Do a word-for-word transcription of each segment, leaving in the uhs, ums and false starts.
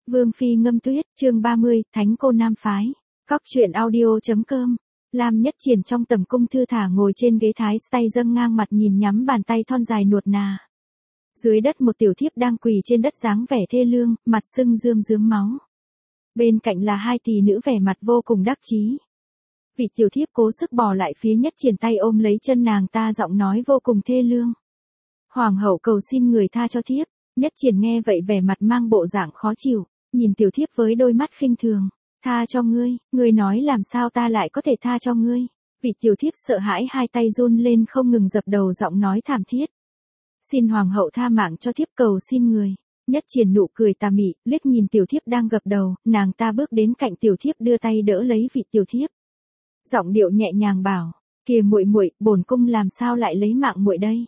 Vương phi ngâm tuyết, chương ba mươi, Thánh cô nam phái. Cóc truyện audio.com. Lam Nhất Triển trong tầm cung thư thả ngồi trên ghế thái, tay dâng ngang mặt nhìn nhắm bàn tay thon dài nuột nà. Dưới đất một tiểu thiếp đang quỳ trên đất dáng vẻ thê lương, mặt sưng rơm rớm máu. Bên cạnh là hai tỷ nữ vẻ mặt vô cùng đắc chí. Vị tiểu thiếp cố sức bò lại phía Nhất Triển, tay ôm lấy chân nàng ta, giọng nói vô cùng thê lương. Hoàng hậu cầu xin người tha cho thiếp. Nhất Triển nghe vậy vẻ mặt mang bộ dạng khó chịu, nhìn tiểu thiếp với đôi mắt khinh thường. Tha cho ngươi, ngươi nói làm sao ta lại có thể tha cho ngươi. Vị tiểu thiếp sợ hãi, hai tay run lên không ngừng dập đầu, giọng nói thảm thiết. Xin hoàng hậu tha mạng cho thiếp, cầu xin người. Nhất Triển nụ cười tà mị, liếc nhìn tiểu thiếp đang gập đầu, nàng ta bước đến cạnh tiểu thiếp, đưa tay đỡ lấy vị tiểu thiếp. Giọng điệu nhẹ nhàng bảo, kìa muội muội, bổn cung làm sao lại lấy mạng muội đây.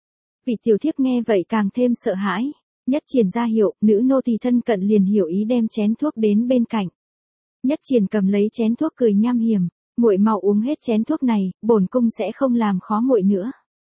Vị tiểu thiếp nghe vậy càng thêm sợ hãi. Nhất Triển ra hiệu, nữ nô tỳ thân cận liền hiểu ý, đem chén thuốc đến bên cạnh. Nhất Triển cầm lấy chén thuốc cười nham hiểm, muội mau uống hết chén thuốc này, bổn cung sẽ không làm khó muội nữa.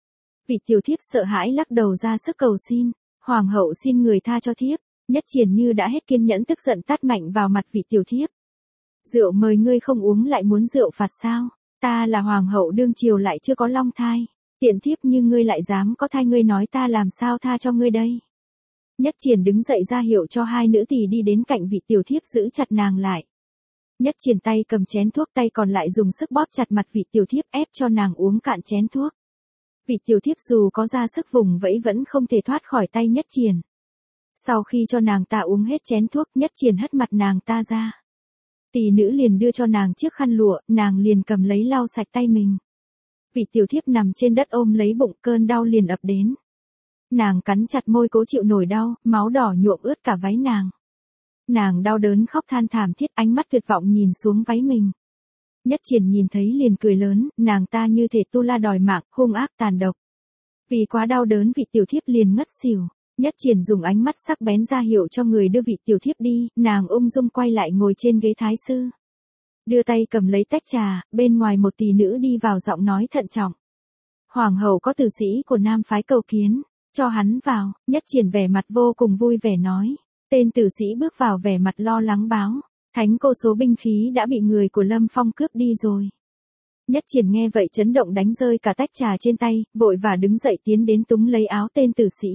Vị tiểu thiếp sợ hãi lắc đầu ra sức cầu xin, hoàng hậu xin người tha cho thiếp. Nhất Triển như đã hết kiên nhẫn, tức giận tát mạnh vào mặt vị tiểu thiếp. Rượu mời ngươi không uống lại muốn rượu phạt sao? Ta là hoàng hậu đương triều lại chưa có long thai, tiện thiếp như ngươi lại dám có thai, ngươi nói ta làm sao tha cho ngươi đây? Nhất Triển đứng dậy ra hiệu cho hai nữ tỳ đi đến cạnh vị tiểu thiếp, giữ chặt nàng lại. Nhất Triển tay cầm chén thuốc, tay còn lại dùng sức bóp chặt mặt vị tiểu thiếp, ép cho nàng uống cạn chén thuốc. Vị tiểu thiếp dù có ra sức vùng vẫy vẫn không thể thoát khỏi tay Nhất Triển. Sau khi cho nàng ta uống hết chén thuốc, Nhất Triển hất mặt nàng ta ra. Tỷ nữ liền đưa cho nàng chiếc khăn lụa, nàng liền cầm lấy lau sạch tay mình. Vị tiểu thiếp nằm trên đất ôm lấy bụng, cơn đau liền ập đến. Nàng cắn chặt môi cố chịu nổi đau, máu đỏ nhuộm ướt cả váy nàng. Nàng đau đớn khóc than thảm thiết, ánh mắt tuyệt vọng nhìn xuống váy mình. Nhất Triển nhìn thấy liền cười lớn, nàng ta như thể tu la đòi mạng, hung ác tàn độc. Vì quá đau đớn vị tiểu thiếp liền ngất xỉu. Nhất Triển dùng ánh mắt sắc bén ra hiệu cho người đưa vị tiểu thiếp đi, nàng ung dung quay lại ngồi trên ghế thái sư. Đưa tay cầm lấy tách trà, bên ngoài một tỷ nữ đi vào, giọng nói thận trọng. Hoàng hậu có tử sĩ của nam phái cầu kiến. Cho hắn vào. Nhất Triển vẻ mặt vô cùng vui vẻ nói. Tên tử sĩ bước vào vẻ mặt lo lắng báo. Thánh cô, số binh khí đã bị người của Lâm Phong cướp đi rồi. Nhất Triển nghe vậy chấn động, đánh rơi cả tách trà trên tay, vội và đứng dậy tiến đến túng lấy áo tên tử sĩ.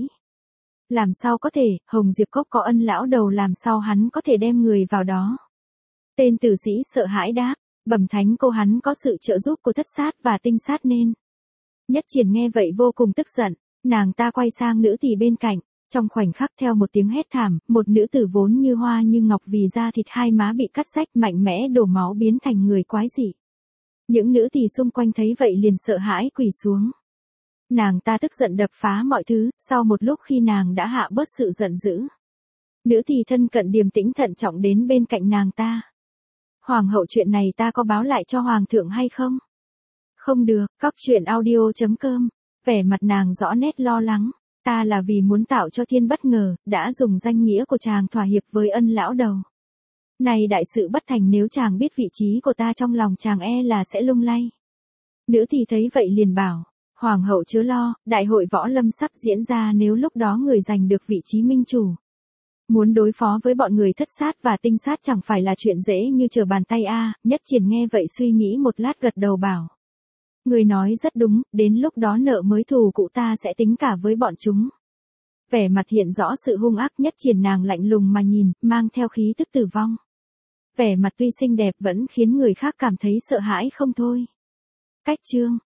Làm sao có thể, Hồng Diệp Cốc có ân lão đầu, làm sao hắn có thể đem người vào đó. Tên tử sĩ sợ hãi đáp, bẩm thánh cô, hắn có sự trợ giúp của thất sát và tinh sát nên. Nhất Triển nghe vậy vô cùng tức giận. Nàng ta quay sang nữ tỳ bên cạnh, trong khoảnh khắc theo một tiếng hét thảm, một nữ tử vốn như hoa như ngọc vì da thịt hai má bị cắt rách, mạnh mẽ đổ máu biến thành người quái dị. Những nữ tỳ xung quanh thấy vậy liền sợ hãi quỳ xuống. Nàng ta tức giận đập phá mọi thứ, sau một lúc khi nàng đã hạ bớt sự giận dữ. Nữ tỳ thân cận điềm tĩnh thận trọng đến bên cạnh nàng ta. Hoàng hậu, chuyện này ta có báo lại cho hoàng thượng hay không? Không được. Cóc truyện audio.com. Vẻ mặt nàng rõ nét lo lắng. Ta là vì muốn tạo cho thiên bất ngờ, đã dùng danh nghĩa của chàng thỏa hiệp với ân lão đầu. Này đại sự bất thành, nếu chàng biết vị trí của ta trong lòng chàng e là sẽ lung lay. Nữ thì thấy vậy liền bảo, hoàng hậu chớ lo, đại hội võ lâm sắp diễn ra, nếu lúc đó người giành được vị trí minh chủ. Muốn đối phó với bọn người thất sát và tinh sát chẳng phải là chuyện dễ như trở bàn tay a. À. Nhất Triển nghe vậy suy nghĩ một lát gật đầu bảo. Người nói rất đúng, đến lúc đó nợ mới thù cũ ta sẽ tính cả với bọn chúng. Vẻ mặt hiện rõ sự hung ác. Nhất Triển nàng lạnh lùng mà nhìn, mang theo khí tức tử vong. Vẻ mặt tuy xinh đẹp vẫn khiến người khác cảm thấy sợ hãi không thôi. Cách chương